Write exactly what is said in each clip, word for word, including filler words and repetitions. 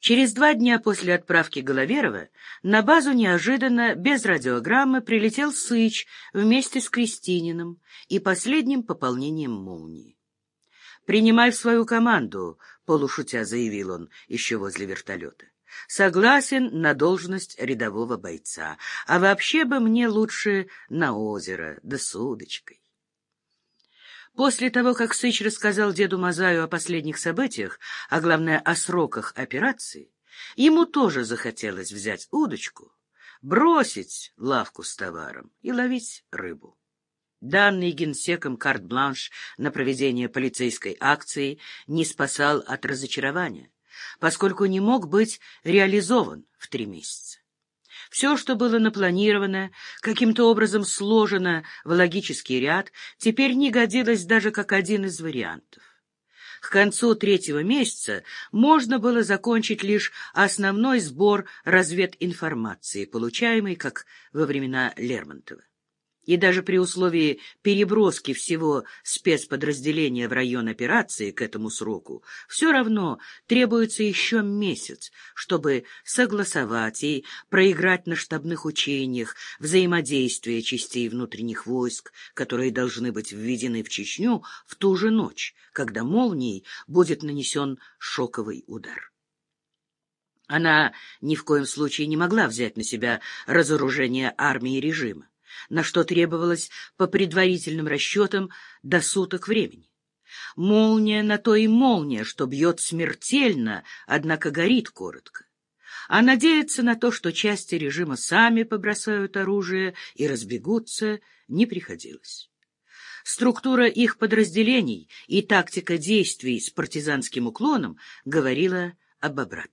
Через два дня после отправки Головерова на базу неожиданно, без радиограммы, прилетел Сыч вместе с Крестининым и последним пополнением «Молнии». «Принимай в свою команду», — полушутя заявил он еще возле вертолета. «Согласен на должность рядового бойца, а вообще бы мне лучше на озеро, да с удочкой». После того, как Сыч рассказал деду Мазаю о последних событиях, а главное о сроках операции, ему тоже захотелось взять удочку, бросить лавку с товаром и ловить рыбу. Данный генсеком карт-бланш на проведение полицейской акции не спасал от разочарования, поскольку не мог быть реализован в три месяца. Все, что было напланировано, каким-то образом сложено в логический ряд, теперь не годилось даже как один из вариантов. К концу третьего месяца можно было закончить лишь основной сбор развединформации, получаемый, как во времена Лермонтова. И даже при условии переброски всего спецподразделения в район операции к этому сроку все равно требуется еще месяц, чтобы согласовать и проиграть на штабных учениях взаимодействие частей внутренних войск, которые должны быть введены в Чечню в ту же ночь, когда «Молнией» будет нанесен шоковый удар. Она ни в коем случае не могла взять на себя разоружение армии режима, на что требовалось, по предварительным расчетам, до суток времени. Молния на то и молния, что бьет смертельно, однако горит коротко. А надеяться на то, что части режима сами побросают оружие и разбегутся, не приходилось. Структура их подразделений и тактика действий с партизанским уклоном говорила об обратном.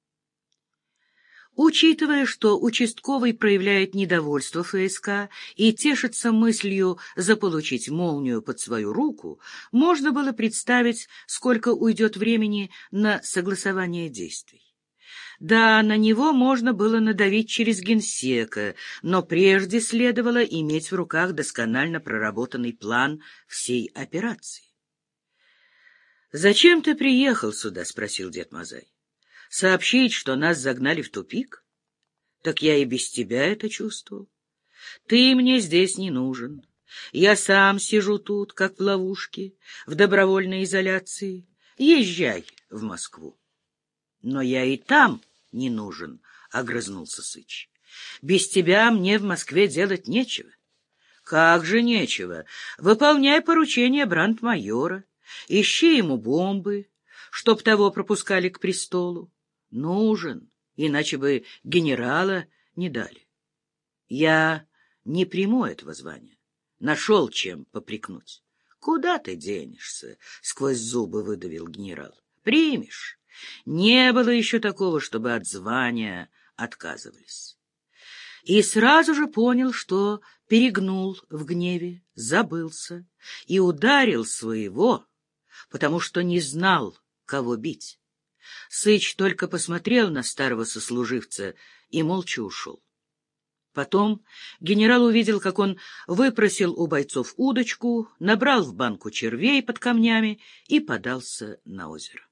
Учитывая, что участковый проявляет недовольство ФСК и тешится мыслью заполучить «Молнию» под свою руку, можно было представить, сколько уйдет времени на согласование действий. Да, на него можно было надавить через генсека, но прежде следовало иметь в руках досконально проработанный план всей операции. «Зачем ты приехал сюда?» — спросил дед Мазай. Сообщить, что нас загнали в тупик? Так я и без тебя это чувствовал. Ты мне здесь не нужен. Я сам сижу тут, как в ловушке, в добровольной изоляции. Езжай в Москву. Но я и там не нужен, — огрызнулся Сыч. Без тебя мне в Москве делать нечего. Как же нечего? Выполняй поручение брандмайора. Ищи ему бомбы, чтоб того пропускали к престолу. Нужен, иначе бы генерала не дали. Я не приму этого звания. Нашел чем попрекнуть. Куда ты денешься? Сквозь зубы выдавил генерал. Примешь. Не было еще такого, чтобы от звания отказывались. И сразу же понял, что перегнул в гневе, забылся и ударил своего, потому что не знал, кого бить. Сыч только посмотрел на старого сослуживца и молча ушел. Потом генерал увидел, как он выпросил у бойцов удочку, набрал в банку червей под камнями и подался на озеро.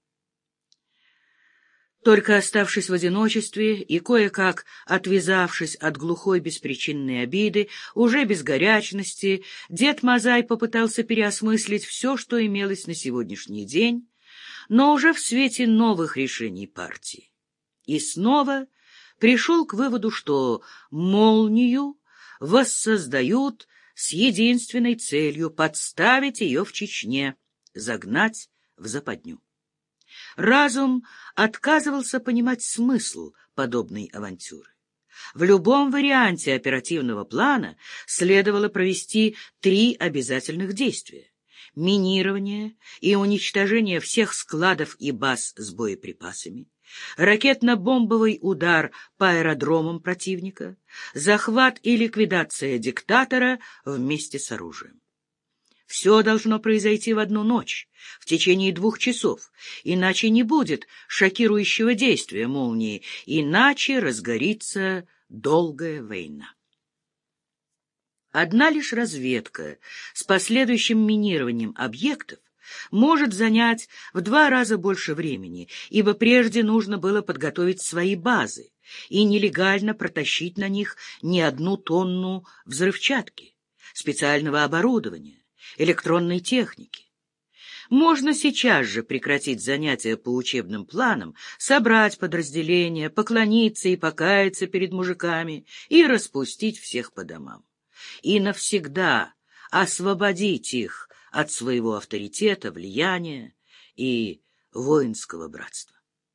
Только оставшись в одиночестве и кое-как отвязавшись от глухой беспричинной обиды, уже без горячности, дед Мазай попытался переосмыслить все, что имелось на сегодняшний день, но уже в свете новых решений партии. И снова пришел к выводу, что «Молнию» воссоздают с единственной целью подставить ее в Чечне, загнать в западню. Разум отказывался понимать смысл подобной авантюры. В любом варианте оперативного плана следовало провести три обязательных действия: минирование и уничтожение всех складов и баз с боеприпасами, ракетно-бомбовый удар по аэродромам противника, захват и ликвидация диктатора вместе с оружием. Все должно произойти в одну ночь, в течение двух часов, иначе не будет шокирующего действия «Молнии», иначе разгорится долгая война. Одна лишь разведка с последующим минированием объектов может занять в два раза больше времени, ибо прежде нужно было подготовить свои базы и нелегально протащить на них не одну тонну взрывчатки, специального оборудования, электронной техники. Можно сейчас же прекратить занятия по учебным планам, собрать подразделения, поклониться и покаяться перед мужиками и распустить всех по домам. И навсегда освободить их от своего авторитета, влияния и воинского братства.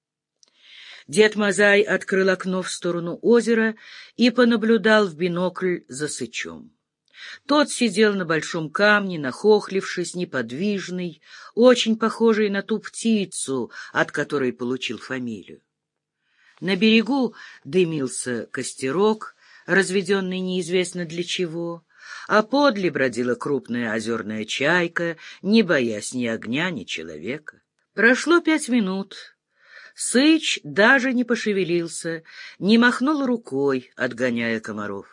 Дед Мазай открыл окно в сторону озера и понаблюдал в бинокль за Сычом. Тот сидел на большом камне, нахохлившись, неподвижный, очень похожий на ту птицу, от которой получил фамилию. На берегу дымился костерок, разведенный неизвестно для чего, а подле бродила крупная озерная чайка, не боясь ни огня, ни человека. Прошло пять минут. Сыч даже не пошевелился, не махнул рукой, отгоняя комаров.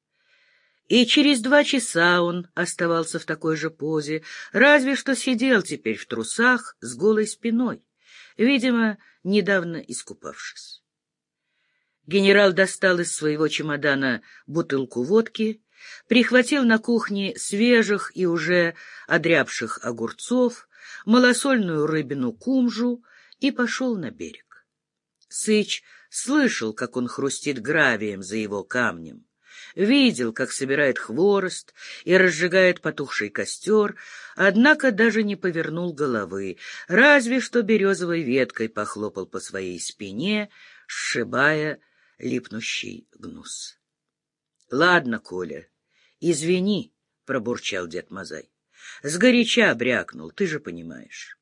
И через два часа он оставался в такой же позе, разве что сидел теперь в трусах с голой спиной, видимо, недавно искупавшись. Генерал достал из своего чемодана бутылку водки, прихватил на кухне свежих и уже одрябших огурцов, малосольную рыбину кумжу и пошел на берег. Сыч слышал, как он хрустит гравием за его камнем, видел, как собирает хворост и разжигает потухший костер, однако даже не повернул головы, разве что березовой веткой похлопал по своей спине, сшибая липнущий гнус. — Ладно, Коля, извини, — пробурчал дед Мазай. — Сгоряча брякнул, ты же понимаешь.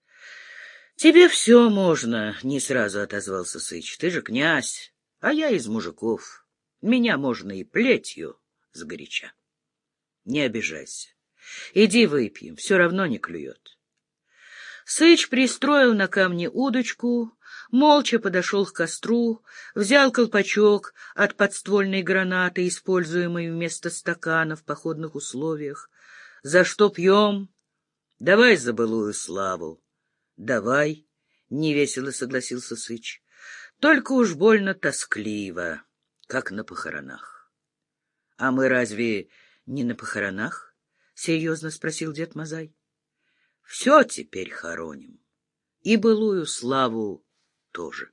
— Тебе все можно, — не сразу отозвался Сыч. — Ты же князь, а я из мужиков. Меня можно и плетью сгоряча. Не обижайся. Иди выпьем, все равно не клюет. Сыч пристроил на камне удочку, молча подошел к костру, взял колпачок от подствольной гранаты, используемой вместо стакана в походных условиях. — За что пьем? — Давай за былую славу. — Давай, — невесело согласился Сыч. — Только уж больно тоскливо, как на похоронах. — А мы разве не на похоронах? — серьезно спросил дед Мазай. — Все теперь хороним. И былую славу тоже.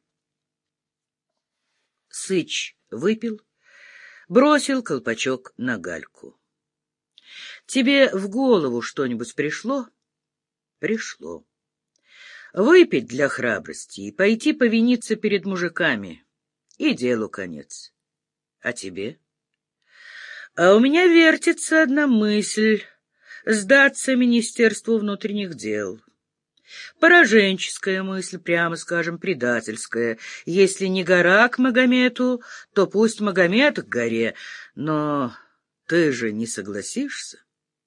Сыч выпил, бросил колпачок на гальку. — Тебе в голову что-нибудь пришло? — Пришло. Выпить для храбрости и пойти повиниться перед мужиками. И делу конец. А тебе? А у меня вертится одна мысль — сдаться Министерству внутренних дел. Пораженческая мысль, прямо скажем, предательская. Если не гора к Магомету, то пусть Магомет к горе. Но ты же не согласишься?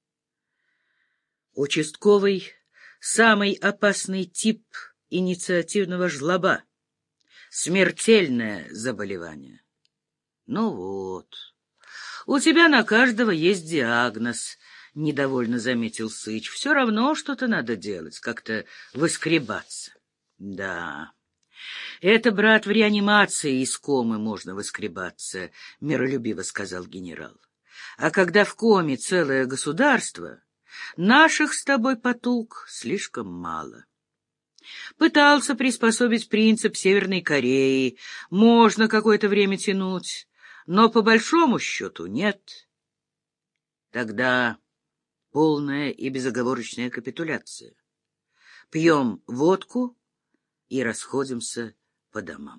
Участковый — самый опасный тип инициативного жлоба. Смертельное заболевание. Ну вот, у тебя на каждого есть диагноз, — недовольно заметил Сыч. Все равно что-то надо делать, как-то выскребаться. Да, это, брат, в реанимации из комы можно выскребаться, — миролюбиво сказал генерал. А когда в коме целое государство, наших с тобой потуг слишком мало. Пытался приспособить принцип Северной Кореи, можно какое-то время тянуть, но по большому счету нет. Тогда полная и безоговорочная капитуляция. Пьем водку и расходимся по домам.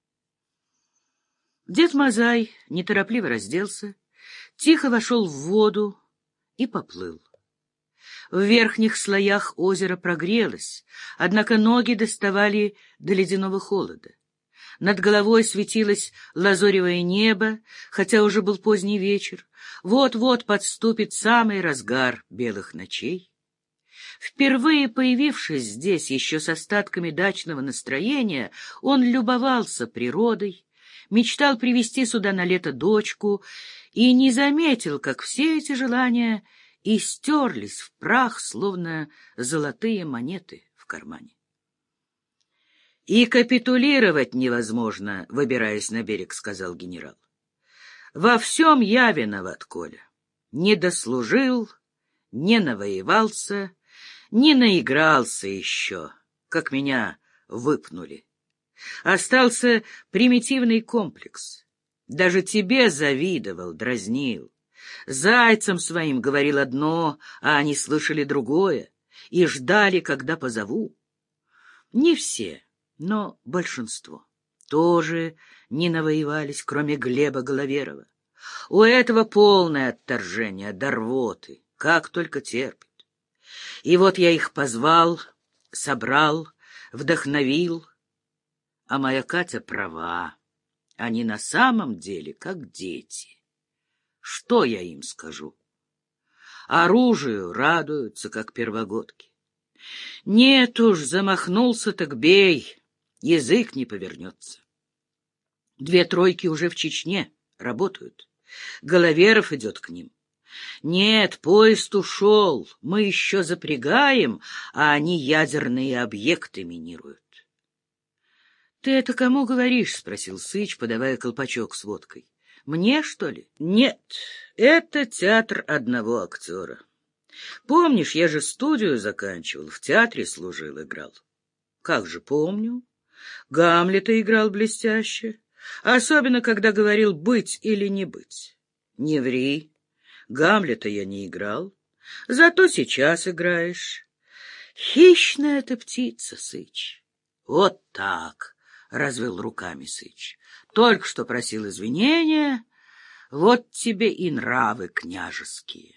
Дед Мазай неторопливо разделся, тихо вошел в воду и поплыл. В верхних слоях озеро прогрелось, однако ноги доставали до ледяного холода. Над головой светилось лазоревое небо, хотя уже был поздний вечер. Вот-вот подступит самый разгар белых ночей. Впервые появившись здесь еще с остатками дачного настроения, он любовался природой, мечтал привезти сюда на лето дочку и не заметил, как все эти желания и стерлись в прах, словно золотые монеты в кармане. «И капитулировать невозможно, выбираясь на берег», — сказал генерал. «Во всем я виноват, Коля. Не дослужил, не навоевался, не наигрался еще, как меня выпнули. Остался примитивный комплекс. Даже тебе завидовал, дразнил. Зайцам своим говорил одно, а они слышали другое и ждали, когда позову. Не все, но большинство тоже не навоевались, кроме Глеба Головерова. У этого полное отторжение до рвоты, как только терпит. И вот я их позвал, собрал, вдохновил. А моя Катя права. Они на самом деле как дети. Что я им скажу? Оружию радуются, как первогодки. Нет уж, замахнулся, так бей, язык не повернется. Две тройки уже в Чечне работают. Головеров идет к ним. Нет, поезд ушел, мы еще запрягаем, а они ядерные объекты минируют. — Ты это кому говоришь? — спросил Сыч, подавая колпачок с водкой. — Мне, что ли? — Нет, это театр одного актера. Помнишь, я же студию заканчивал, в театре служил, играл. — Как же помню. Гамлета играл блестяще, особенно когда говорил «быть или не быть». Не ври, Гамлета я не играл, зато сейчас играешь. Хищная ты птица, Сыч. Вот так, — развел руками Сыч. Только что просил извинения, вот тебе и нравы княжеские.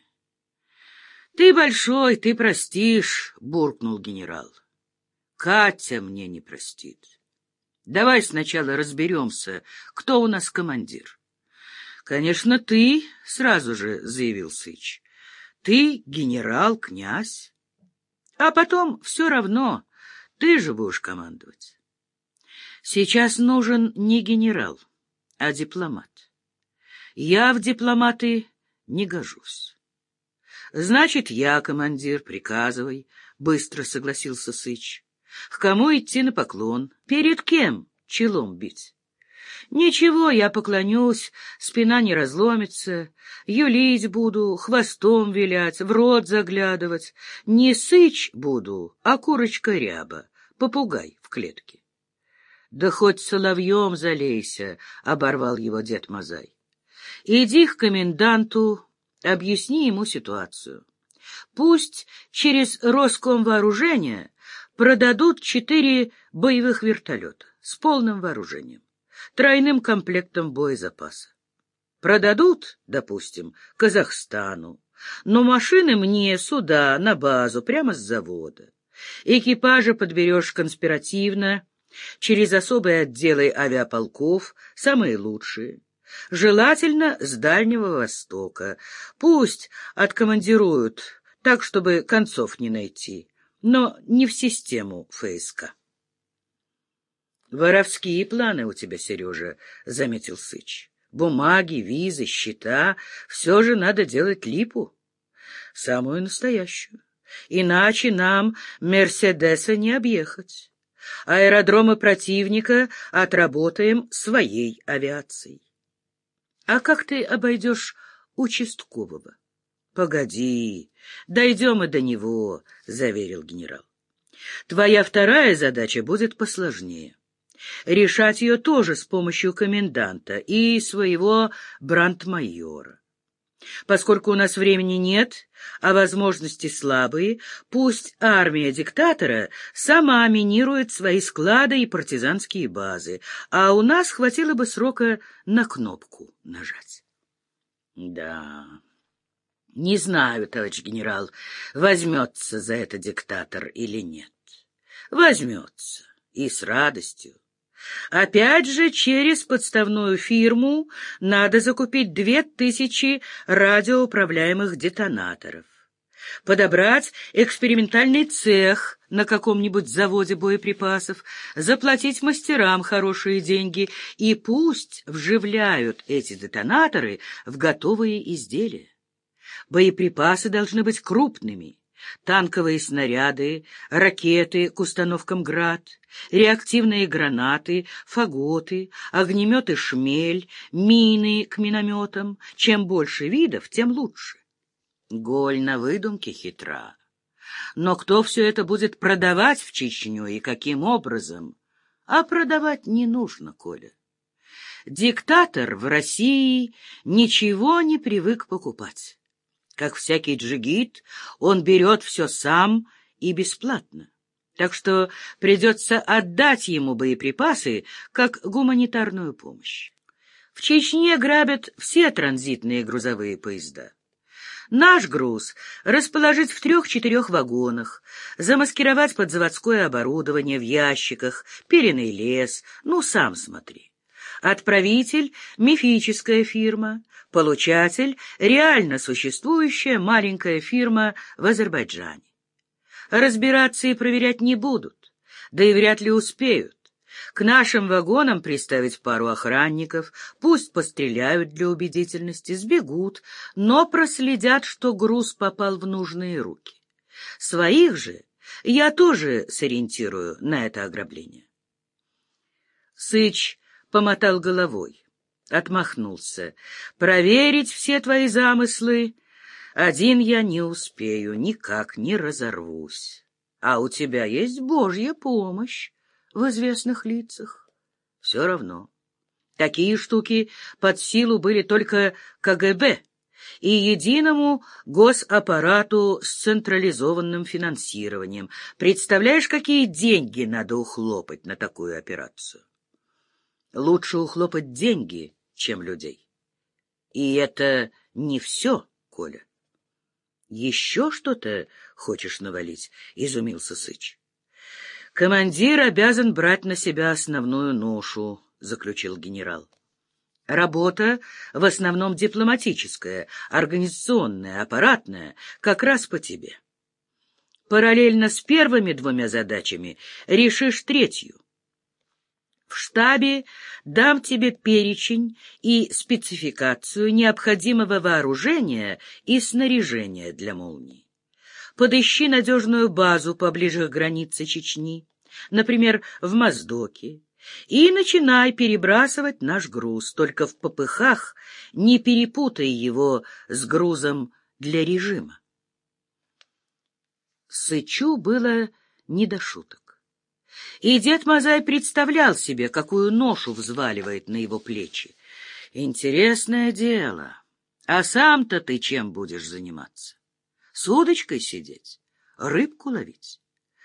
Ты большой, ты простишь, — буркнул генерал. Катя мне не простит. Давай сначала разберемся, кто у нас командир. — Конечно, ты, — сразу же заявил Сыч. — Ты генерал, князь. А потом все равно, ты же будешь командовать. Сейчас нужен не генерал, а дипломат. Я в дипломаты не гожусь. Значит, я командир, приказывай, — быстро согласился Сыч. К кому идти на поклон? Перед кем челом бить? Ничего, я поклонюсь, спина не разломится, юлить буду, хвостом вилять, в рот заглядывать. Не Сыч буду, а курочка ряба, попугай в клетке. Да хоть соловьем залейся, — оборвал его дед Мазай. Иди к коменданту, объясни ему ситуацию. Пусть через Роскомвооружение продадут четыре боевых вертолета с полным вооружением, тройным комплектом боезапаса. Продадут, допустим, Казахстану, но машины мне сюда, на базу, прямо с завода. Экипажи подберешь конспиративно, через особые отделы авиаполков, самые лучшие. Желательно с Дальнего Востока. Пусть откомандируют так, чтобы концов не найти, но не в систему ФСК. «Воровские планы у тебя, Сережа», — заметил Сыч. «Бумаги, визы, счета — все же надо делать липу. Самую настоящую. Иначе нам Мерседеса не объехать. Аэродромы противника отработаем своей авиацией». «А как ты обойдешь участкового?» «Погоди, дойдем и до него», — заверил генерал. «Твоя вторая задача будет посложнее. Решать ее тоже с помощью коменданта и своего брандмайора. Поскольку у нас времени нет, а возможности слабые, пусть армия диктатора сама минирует свои склады и партизанские базы, а у нас хватило бы срока на кнопку нажать». «Да, не знаю, товарищ генерал, возьмется за это диктатор или нет. Возьмется, и с радостью. Опять же, через подставную фирму надо закупить две тысячи радиоуправляемых детонаторов, подобрать экспериментальный цех на каком-нибудь заводе боеприпасов, заплатить мастерам хорошие деньги, и пусть вживляют эти детонаторы в готовые изделия. Боеприпасы должны быть крупными. Танковые снаряды, ракеты к установкам «Град», реактивные гранаты, фаготы, огнеметы «Шмель», мины к минометам. Чем больше видов, тем лучше. Голь на выдумке хитра. Но кто все это будет продавать в Чечню и каким образом? А продавать не нужно, Коля. Диктатор в России ничего не привык покупать. Как всякий джигит, он берет все сам и бесплатно. Так что придется отдать ему боеприпасы как гуманитарную помощь. В Чечне грабят все транзитные грузовые поезда. Наш груз расположить в трех-четырех вагонах, замаскировать под заводское оборудование в ящиках, пиленый лес, ну, сам смотри. Отправитель — мифическая фирма, получатель — реально существующая маленькая фирма в Азербайджане. Разбираться и проверять не будут, да и вряд ли успеют. К нашим вагонам приставить пару охранников, пусть постреляют для убедительности, сбегут, но проследят, что груз попал в нужные руки. Своих же я тоже сориентирую на это ограбление. Сыч помотал головой, отмахнулся. Проверить все твои замыслы один я не успею, никак не разорвусь. А у тебя есть Божья помощь в известных лицах. Все равно. Такие штуки под силу были только ка гэ бэ и единому госаппарату с централизованным финансированием. Представляешь, какие деньги надо ухлопать на такую операцию? Лучше ухлопать деньги, чем людей. И это не все, Коля. Еще что-то хочешь навалить? — изумился Сыч. Командир обязан брать на себя основную ношу, — заключил генерал. Работа в основном дипломатическая, организационная, аппаратная, как раз по тебе. Параллельно с первыми двумя задачами решишь третью. В штабе дам тебе перечень и спецификацию необходимого вооружения и снаряжения для молний. Подыщи надежную базу поближе к границе Чечни, например, в Моздоке, и начинай перебрасывать наш груз, только в попыхах не перепутай его с грузом для режима. Сычу было не до шуток. И дед Мазай представлял себе, какую ношу взваливает на его плечи. Интересное дело. А сам-то ты чем будешь заниматься? С удочкой сидеть? Рыбку ловить?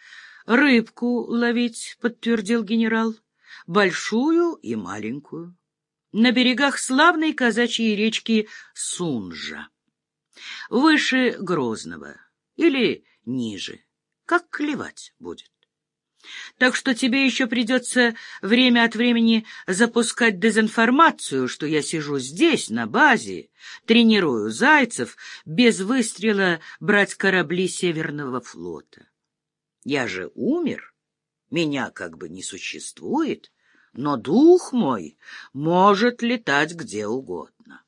Рыбку ловить, подтвердил генерал. Большую и маленькую. На берегах славной казачьей речки Сунжа. Выше Грозного или ниже. Как клевать будет. Так что тебе еще придется время от времени запускать дезинформацию, что я сижу здесь, на базе, тренирую зайцев, без выстрела брать корабли Северного флота. Я же умер, меня как бы не существует, но дух мой может летать где угодно.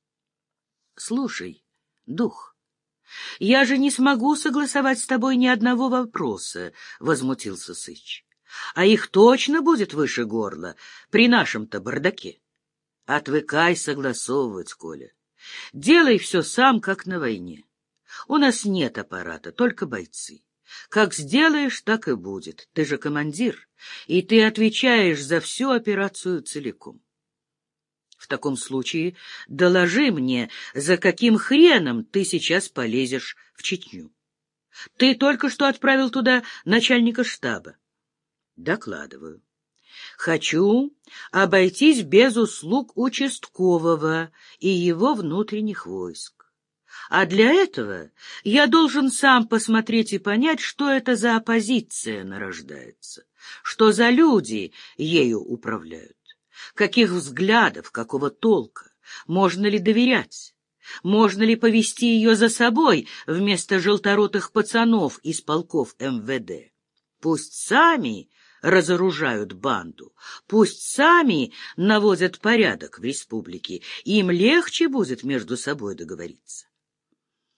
Слушай, дух, я же не смогу согласовать с тобой ни одного вопроса, — возмутился Сыч. А их точно будет выше горла при нашем-то бардаке. Отвыкай согласовывать, Коля. Делай все сам, как на войне. У нас нет аппарата, только бойцы. Как сделаешь, так и будет. Ты же командир, и ты отвечаешь за всю операцию целиком. В таком случае доложи мне, за каким хреном ты сейчас полезешь в Чечню. Ты только что отправил туда начальника штаба. Докладываю. Хочу обойтись без услуг участкового и его внутренних войск. А для этого я должен сам посмотреть и понять, что это за оппозиция нарождается, что за люди ею управляют. Каких взглядов, какого толка? Можно ли доверять? Можно ли повести ее за собой вместо желторотых пацанов из полков эм вэ дэ? Пусть сами разоружают банду, пусть сами наводят порядок в республике, им легче будет между собой договориться.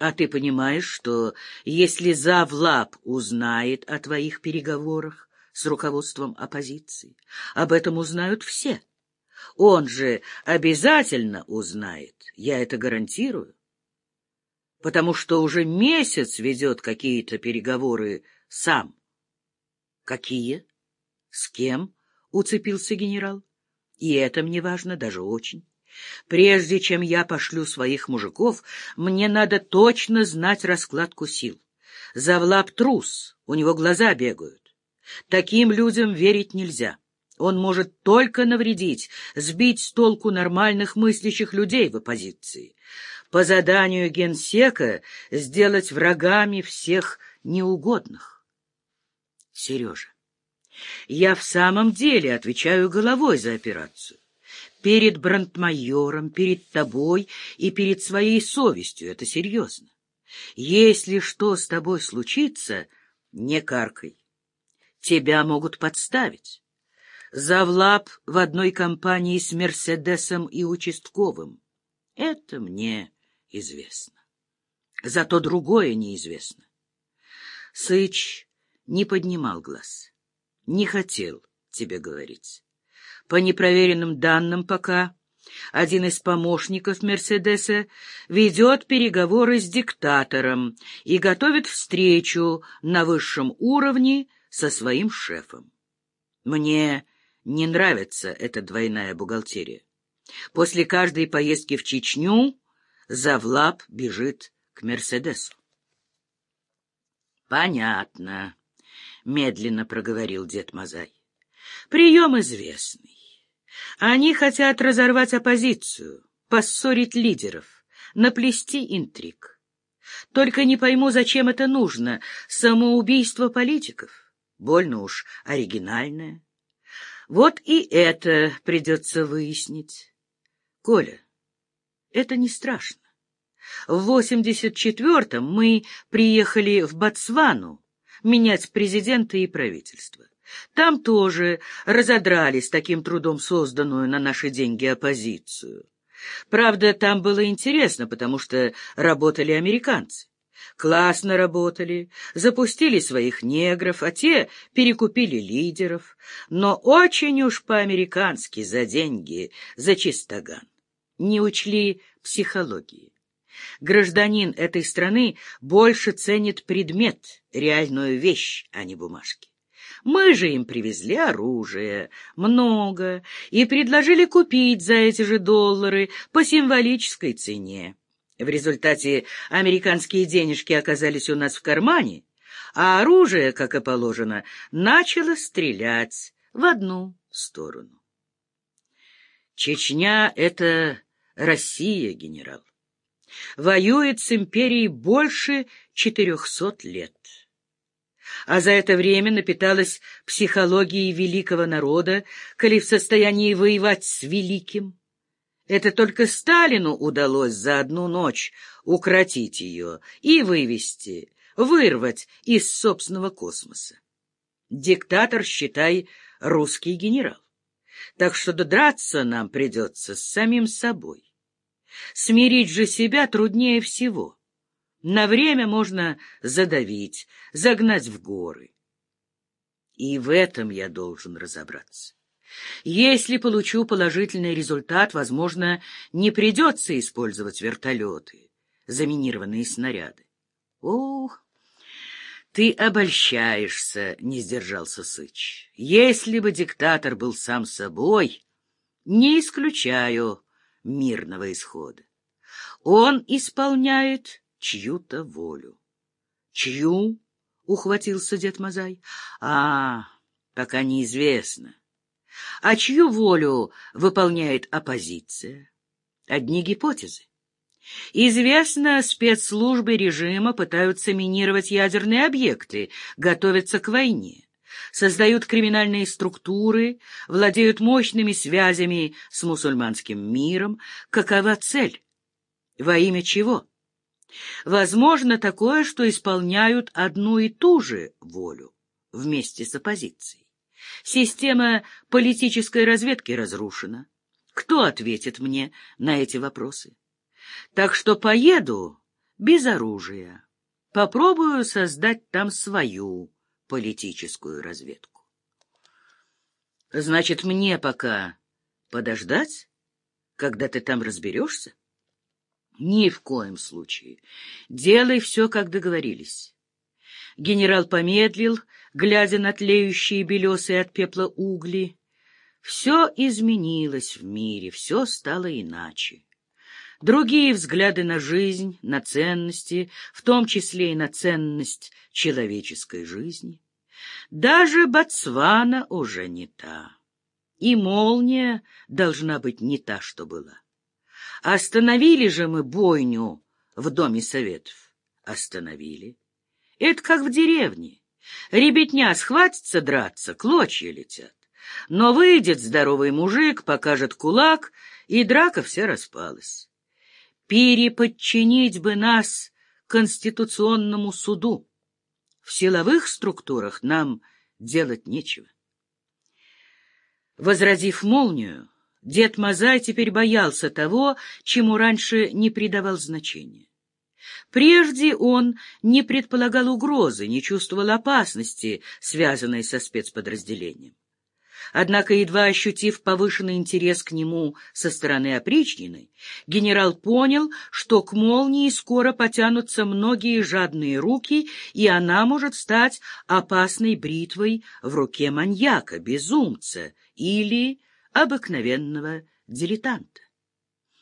А ты понимаешь, что если завлаб узнает о твоих переговорах с руководством оппозиции, об этом узнают все. Он же обязательно узнает, я это гарантирую, потому что уже месяц ведет какие-то переговоры сам. Какие? С кем? Уцепился генерал. И это мне важно даже очень. Прежде чем я пошлю своих мужиков, мне надо точно знать раскладку сил. Завлаб трус, у него глаза бегают. Таким людям верить нельзя. Он может только навредить, сбить с толку нормальных мыслящих людей в оппозиции. По заданию генсека сделать врагами всех неугодных. Сережа, я в самом деле отвечаю головой за операцию. Перед брандмайором, перед тобой и перед своей совестью. Это серьезно. Если что с тобой случится, не каркай. Тебя могут подставить. Завлаб в одной компании с Мерседесом и участковым. Это мне известно. Зато другое неизвестно. Сыч не поднимал глаз. Не хотел тебе говорить. По непроверенным данным пока, один из помощников Мерседеса ведет переговоры с диктатором и готовит встречу на высшем уровне со своим шефом. Мне не нравится эта двойная бухгалтерия. После каждой поездки в Чечню завлаб бежит к Мерседесу. — Понятно, — медленно проговорил дед Мазай. — Прием известный. Они хотят разорвать оппозицию, поссорить лидеров, наплести интриг. Только не пойму, зачем это нужно. Самоубийство политиков. Больно уж оригинальное. Вот и это придется выяснить. Коля, это не страшно. В восемьдесят четвёртом мы приехали в Ботсвану менять президента и правительство. Там тоже разодрали с таким трудом созданную на наши деньги оппозицию. Правда, там было интересно, потому что работали американцы. Классно работали, запустили своих негров, а те перекупили лидеров. Но очень уж по-американски за деньги, за чистоган. Не учли психологии. Гражданин этой страны больше ценит предмет, реальную вещь, а не бумажки. Мы же им привезли оружие, много, и предложили купить за эти же доллары по символической цене. В результате американские денежки оказались у нас в кармане, а оружие, как и положено, начало стрелять в одну сторону. Чечня — это Россия, генерал. Воюет с империей больше четырехсот лет. А за это время напиталась психологией великого народа, коли в состоянии воевать с великим. Это только Сталину удалось за одну ночь укротить ее и вывести, вырвать из собственного космоса. Диктатор, считай, русский генерал. Так что драться нам придется с самим собой. Смирить же себя труднее всего. На время можно задавить, загнать в горы. И в этом я должен разобраться. Если получу положительный результат, возможно, не придется использовать вертолеты, заминированные снаряды. Ох, ты обольщаешься, — не сдержался Сыч. Если бы диктатор был сам собой, не исключаю мирного исхода. Он исполняет чью-то волю. Чью? — ухватился дед Мазай. А, пока неизвестно. А чью волю выполняет оппозиция? Одни гипотезы. Известно, спецслужбы режима пытаются минировать ядерные объекты, готовятся к войне, создают криминальные структуры, владеют мощными связями с мусульманским миром. Какова цель? Во имя чего? Возможно такое, что исполняют одну и ту же волю вместе с оппозицией. Система политической разведки разрушена. Кто ответит мне на эти вопросы? Так что поеду без оружия. Попробую создать там свою политическую разведку. Значит, мне пока подождать, когда ты там разберешься? Ни в коем случае. Делай все, как договорились. Генерал помедлил, глядя на тлеющие белесые от пепла угли. Все изменилось в мире, все стало иначе. Другие взгляды на жизнь, на ценности, в том числе и на ценность человеческой жизни. Даже Ботсвана уже не та. И молния должна быть не та, что была. Остановили же мы бойню в Доме Советов. Остановили. Это как в деревне. Ребятня схватится драться, клочья летят. Но выйдет здоровый мужик, покажет кулак, и драка вся распалась. Переподчинить бы нас Конституционному суду. В силовых структурах нам делать нечего. Возразив молнию, дед Мазай теперь боялся того, чему раньше не придавал значения. Прежде он не предполагал угрозы, не чувствовал опасности, связанной со спецподразделением. Однако, едва ощутив повышенный интерес к нему со стороны опричнины, генерал понял, что к молнии скоро потянутся многие жадные руки, и она может стать опасной бритвой в руке маньяка, безумца или обыкновенного дилетанта.